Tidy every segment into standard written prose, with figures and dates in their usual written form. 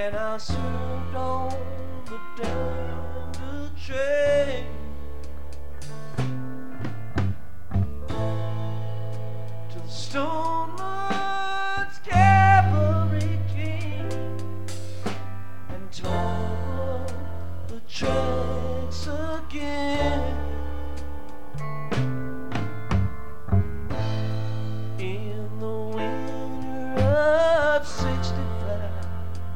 and I slipped on the Denver train to the Stoneman's Cavalry King and tore the tracks again. In the winter of '65,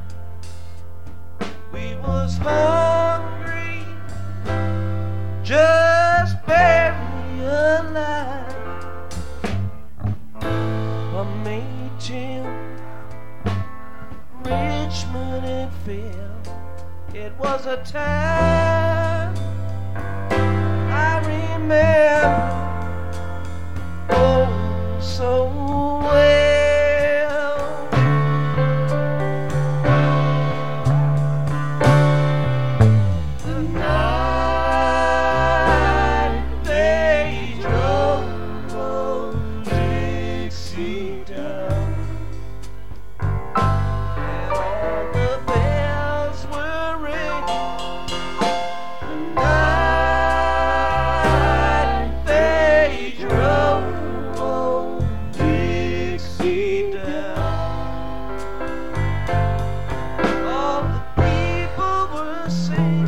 we was hungry, just barely alive. My mate Tim, Richmond and Phil, it was a time I remember oh so well. The night they drove old Dixie down, and all the bells were ringing. The night they drove old Dixie down, all the people were singing.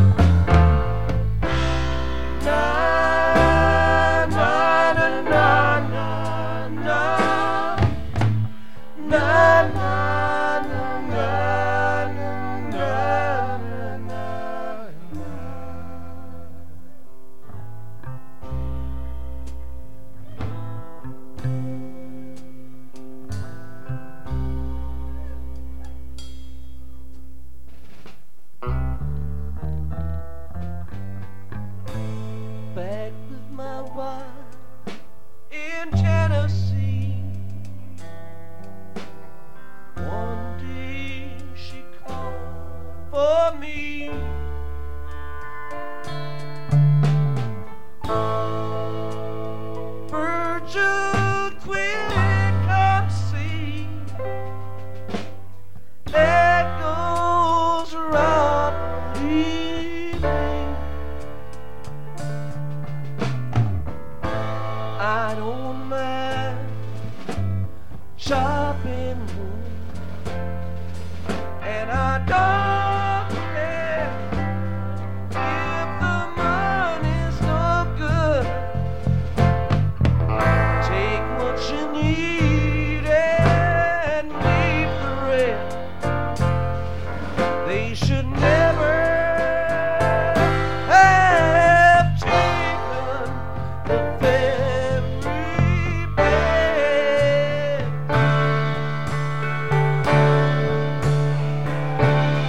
Na na na na na na na na na na na na. Back with my wife in Tennessee, one day she called for me. Virgil, quick, come see. There goes Robert leaving. I don't mind chopping wood, and I don't care if the money's no good. Take what you need and leave the rest. They should never have taken the very best.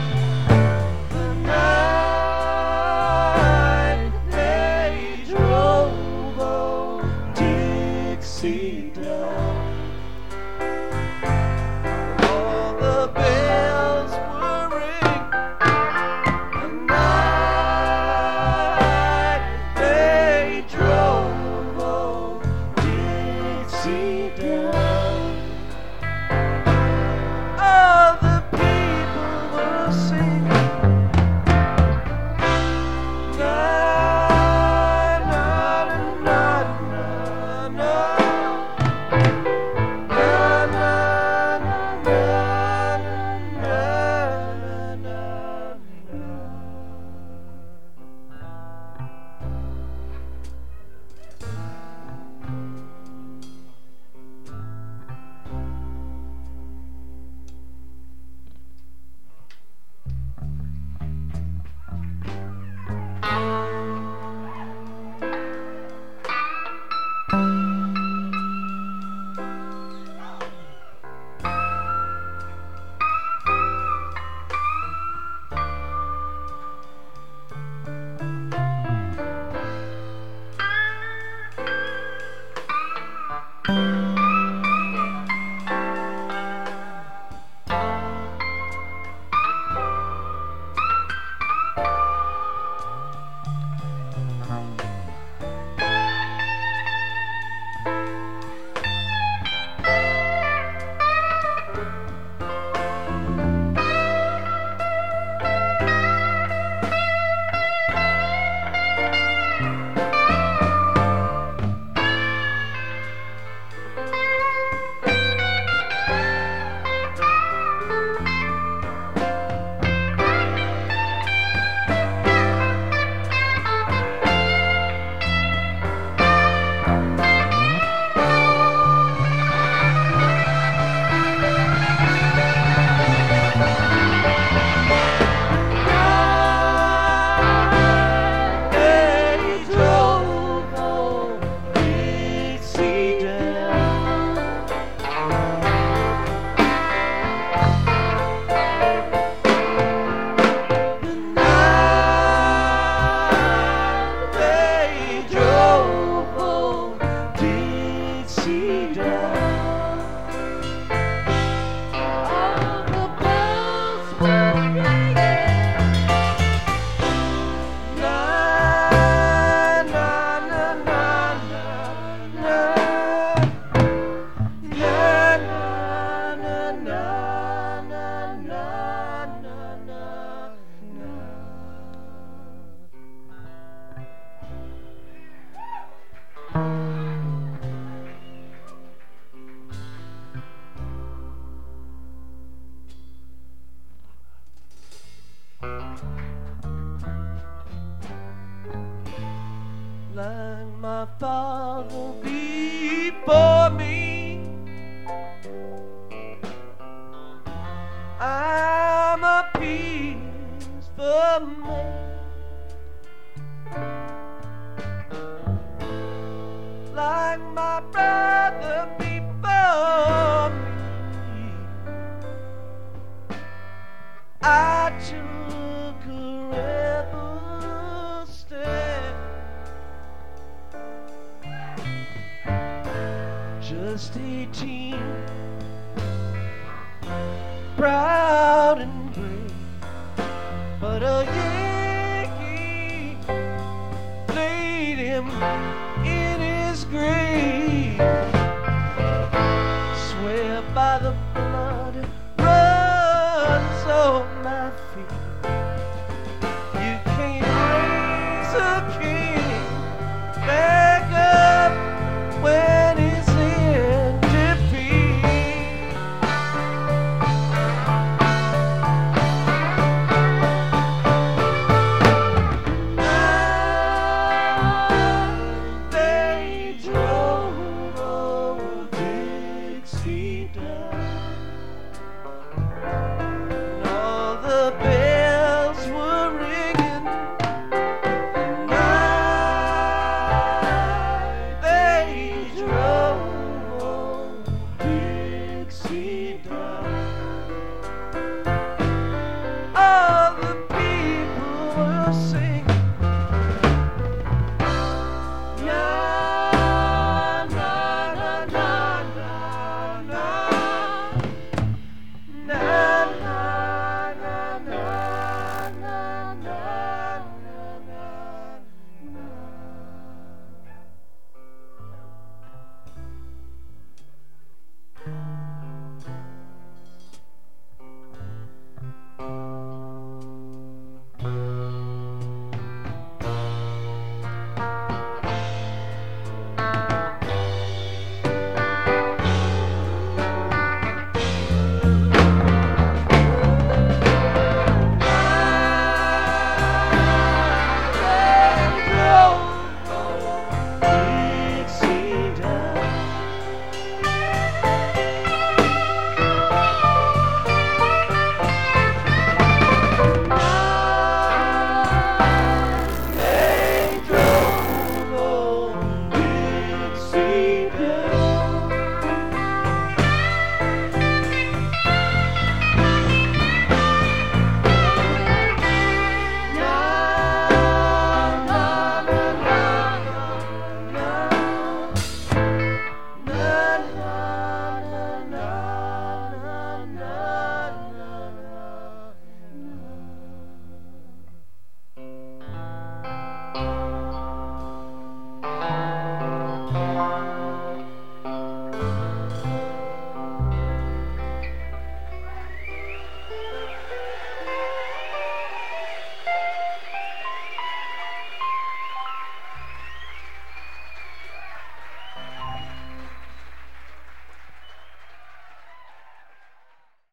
by the blood runs on my feet.